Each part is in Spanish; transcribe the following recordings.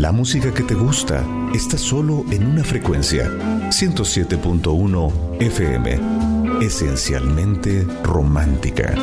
La música que te gusta está solo en una frecuencia. 107.1 FM. Esencialmente romántica.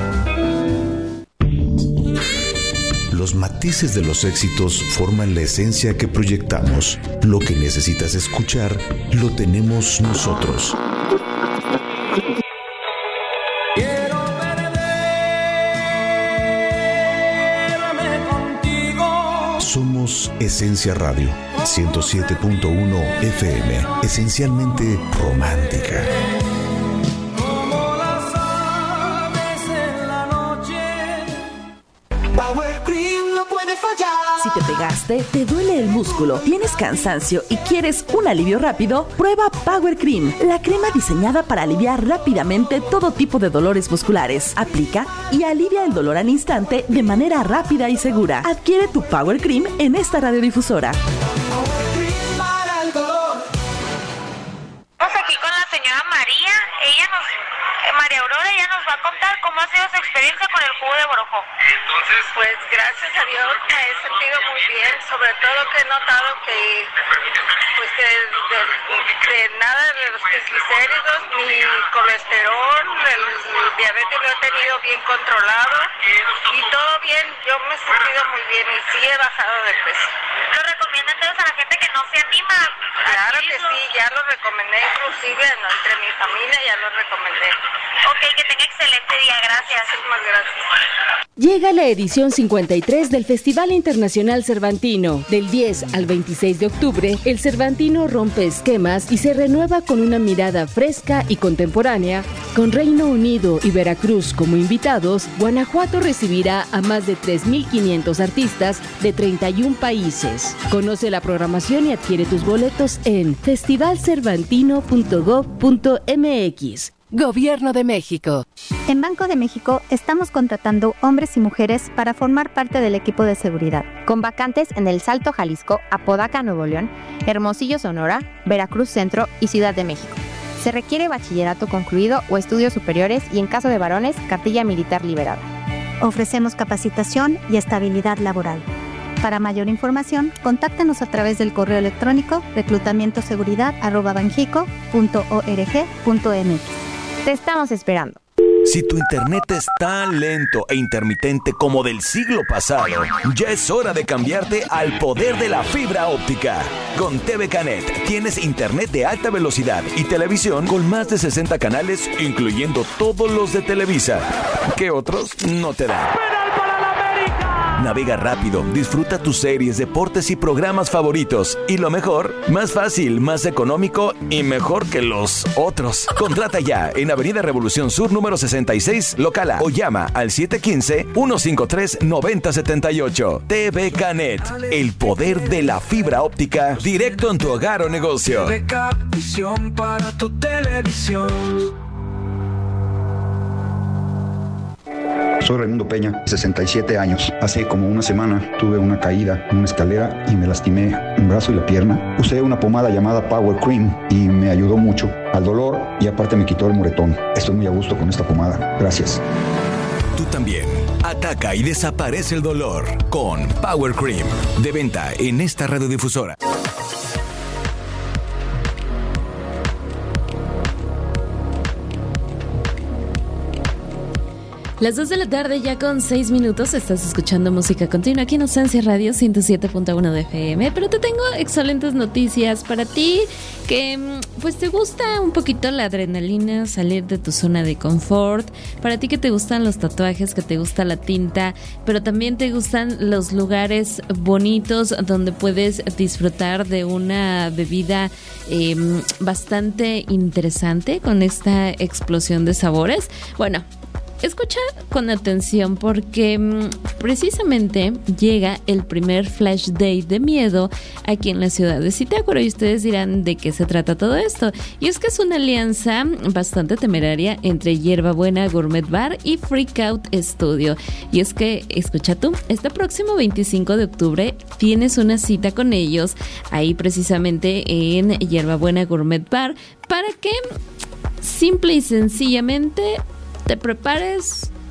Los matices de los éxitos forman la esencia que proyectamos. Lo que necesitas escuchar, lo tenemos nosotros. Somos Esencia Radio, 107.1 FM, esencialmente romántica. Si te pegaste, te duele el músculo, tienes cansancio y quieres un alivio rápido, prueba Power Cream, la crema diseñada para aliviar rápidamente todo tipo de dolores musculares. Aplica y alivia el dolor al instante de manera rápida y segura. Adquiere tu Power Cream en esta radiodifusora. Estamos aquí con la señora María. María Aurora, ella nos va a contar cómo ha sido su experiencia con el jugo de borojó. Entonces, pues gracias a Dios me he sentido muy bien, sobre todo que he notado que nada de los triglicéridos ni colesterol, el diabetes lo he tenido bien controlado y todo bien, yo me he sentido muy bien y sí he bajado de peso. ¿Lo recomiendan entonces a la gente que no se anima? Claro que sí, ya lo recomendé, inclusive entre mi familia ya lo recomendé. Ok, que tenga excelente día, gracias. Muchas gracias. Llega la edición 53 del Festival Internacional Cervantino. Del 10 al 26 de octubre, el Cervantino rompe esquemas y se renueva con una mirada fresca y contemporánea. Con Reino Unido y Veracruz como invitados, Guanajuato recibirá a más de 3,500 artistas de 31 países. Conoce la programación y adquiere tus boletos en festivalcervantino.gov.mx. Gobierno de México. En Banco de México estamos contratando hombres y mujeres para formar parte del equipo de seguridad, con vacantes en El Salto, Jalisco, Apodaca, Nuevo León, Hermosillo, Sonora, Veracruz Centro y Ciudad de México. Se requiere bachillerato concluido o estudios superiores y en caso de varones, cartilla militar liberada. Ofrecemos capacitación y estabilidad laboral. Para mayor información, contáctanos a través del correo electrónico reclutamientoseguridad@banjico.org.mx. Te estamos esperando. Si tu internet es tan lento e intermitente como del siglo pasado, ya es hora de cambiarte al poder de la fibra óptica. Con TV Canet tienes internet de alta velocidad y televisión con más de 60 canales, incluyendo todos los de Televisa, que otros no te dan. Navega rápido, disfruta tus series, deportes y programas favoritos. Y lo mejor, más fácil, más económico y mejor que los otros. Contrata ya en Avenida Revolución Sur número 66, local A, o llama al 715-153-9078. TV Canet, el poder de la fibra óptica, directo en tu hogar o negocio. Para tu televisión. Soy Raimundo Peña, 67 años. Hace como una semana tuve una caída en una escalera y me lastimé un brazo y la pierna. Usé una pomada llamada Power Cream y me ayudó mucho al dolor y aparte me quitó el moretón. Estoy muy a gusto con esta pomada. Gracias. Tú también. Ataca y desaparece el dolor con Power Cream. De venta en esta radiodifusora. Las 2 de la tarde ya con 6 minutos estás escuchando música continua aquí en Esencia Radio 107.1 de FM, pero te tengo excelentes noticias para ti que pues te gusta un poquito la adrenalina, salir de tu zona de confort, para ti que te gustan los tatuajes, que te gusta la tinta, pero también te gustan los lugares bonitos donde puedes disfrutar de una bebida bastante interesante con esta explosión de sabores. Bueno, escucha con atención porque precisamente llega el primer Flash Day de miedo aquí en la ciudad de Zitácuaro y ustedes dirán de qué se trata todo esto. Y es que es una alianza bastante temeraria entre Hierba Buena Gourmet Bar y Freak Out Studio. Y es que, escucha tú, este próximo 25 de octubre tienes una cita con ellos ahí precisamente en Hierba Buena Gourmet Bar para que simple y sencillamente te prepares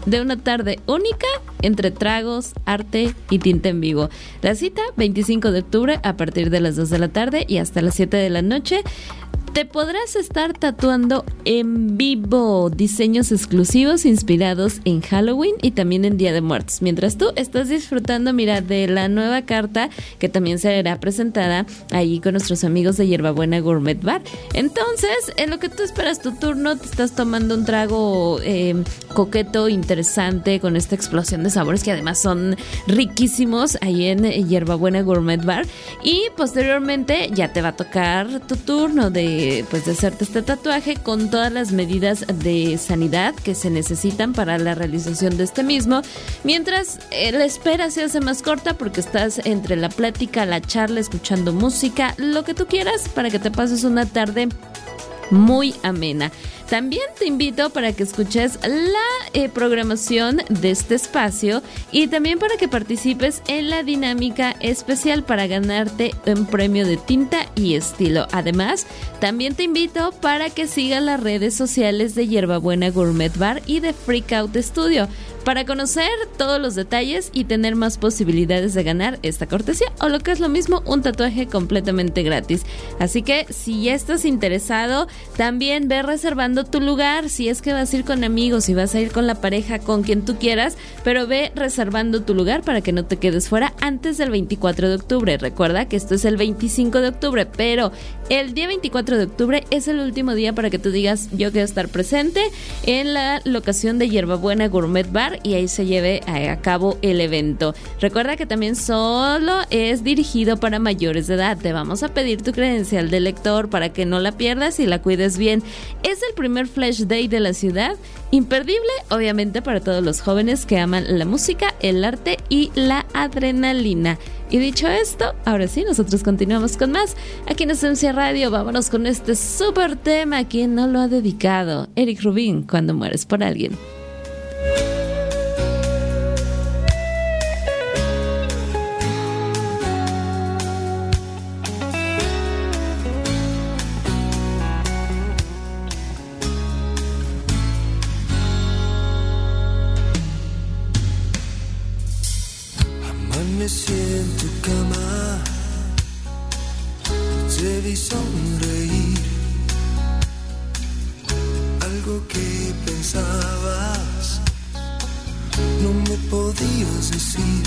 de una tarde única entre tragos, arte y tinta en vivo. La cita, 25 de octubre a partir de las 2 de la tarde y hasta las 7 de la noche. Te podrás estar tatuando en vivo, diseños exclusivos inspirados en Halloween y también en Día de Muertos. Mientras tú estás disfrutando, mira, de la nueva carta que también será presentada ahí con nuestros amigos de Hierbabuena Gourmet Bar. Entonces, en lo que tú esperas tu turno, te estás tomando un trago coqueto, interesante, con esta explosión de sabores que además son riquísimos ahí en Hierbabuena Gourmet Bar. Y posteriormente ya te va a tocar tu turno de hacerte este tatuaje con todas las medidas de sanidad que se necesitan para la realización de este mismo, mientras la espera se hace más corta porque estás entre la plática, la charla, escuchando música, lo que tú quieras para que te pases una tarde muy amena. También te invito para que escuches la programación de este espacio y también para que participes en la dinámica especial para ganarte un premio de tinta y estilo. Además, también te invito para que sigas las redes sociales de Hierbabuena Gourmet Bar y de Freakout Studio para conocer todos los detalles y tener más posibilidades de ganar esta cortesía o, lo que es lo mismo, un tatuaje completamente gratis. Así que si ya estás interesado, también ve reservando tu lugar. Si es que vas a ir con amigos, si vas a ir con la pareja, con quien tú quieras, pero ve reservando tu lugar para que no te quedes fuera antes del 24 de octubre. Recuerda que esto es el 25 de octubre, pero el día 24 de octubre es el último día para que tú digas: yo quiero estar presente en la locación de Hierbabuena Gourmet Bar, y ahí se lleve a cabo el evento. Recuerda que también solo es dirigido para mayores de edad. Te vamos a pedir tu credencial de lector para que no la pierdas y la cuides bien. Es el primer Flash Day de la ciudad, imperdible obviamente para todos los jóvenes que aman la música, el arte y la adrenalina. Y dicho esto, ahora sí, nosotros continuamos con más aquí en Esencia Radio. Vámonos con este súper tema. ¿A quién no lo ha dedicado? Eric Rubin, Cuando mueres por alguien. Amanecí en tu cama, te vi sonreír. Algo que pensabas no me podías decir.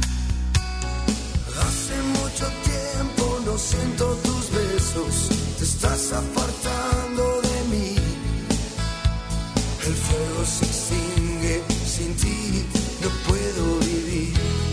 Hace mucho tiempo no siento tus besos, te estás apartando de mí. El fuego se extingue sin ti, no puedo vivir.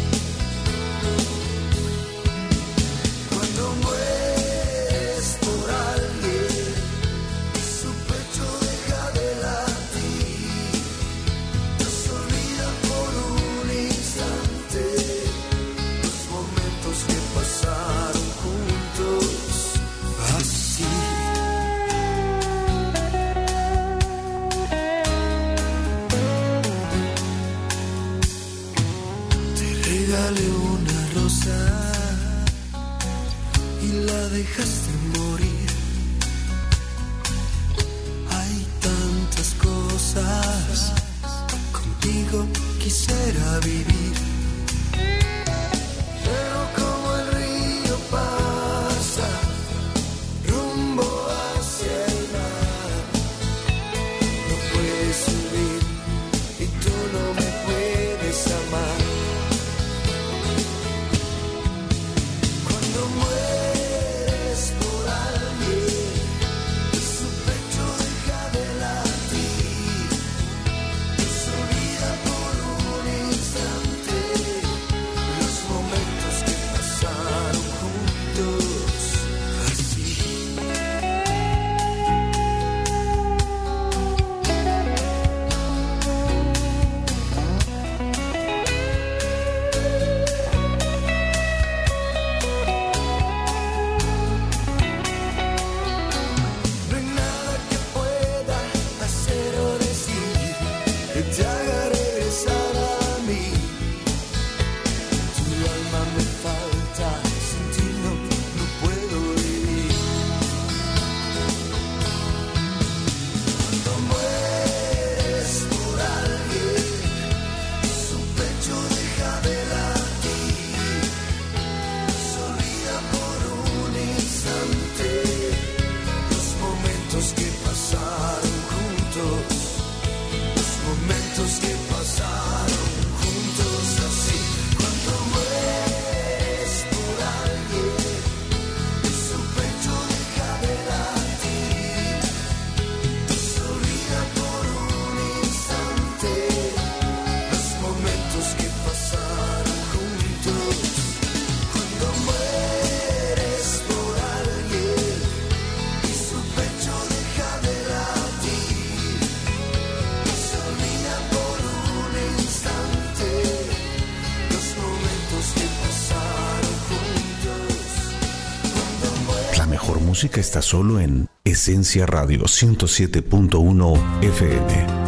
Cuando mueres por alguien, su pecho deja de latir, nos olvida por un instante los momentos que pasaron juntos, así. Te regalé una rosa y la dejaste morir. Hay tantas cosas, contigo quisiera vivir. Pero como el río pasa rumbo hacia el mar, no puedes subir y tú no me puedes amar. Cuando mueres por alguien, su pecho deja de latir, nos olvida por un instante música está solo en Esencia Radio 107.1 FM.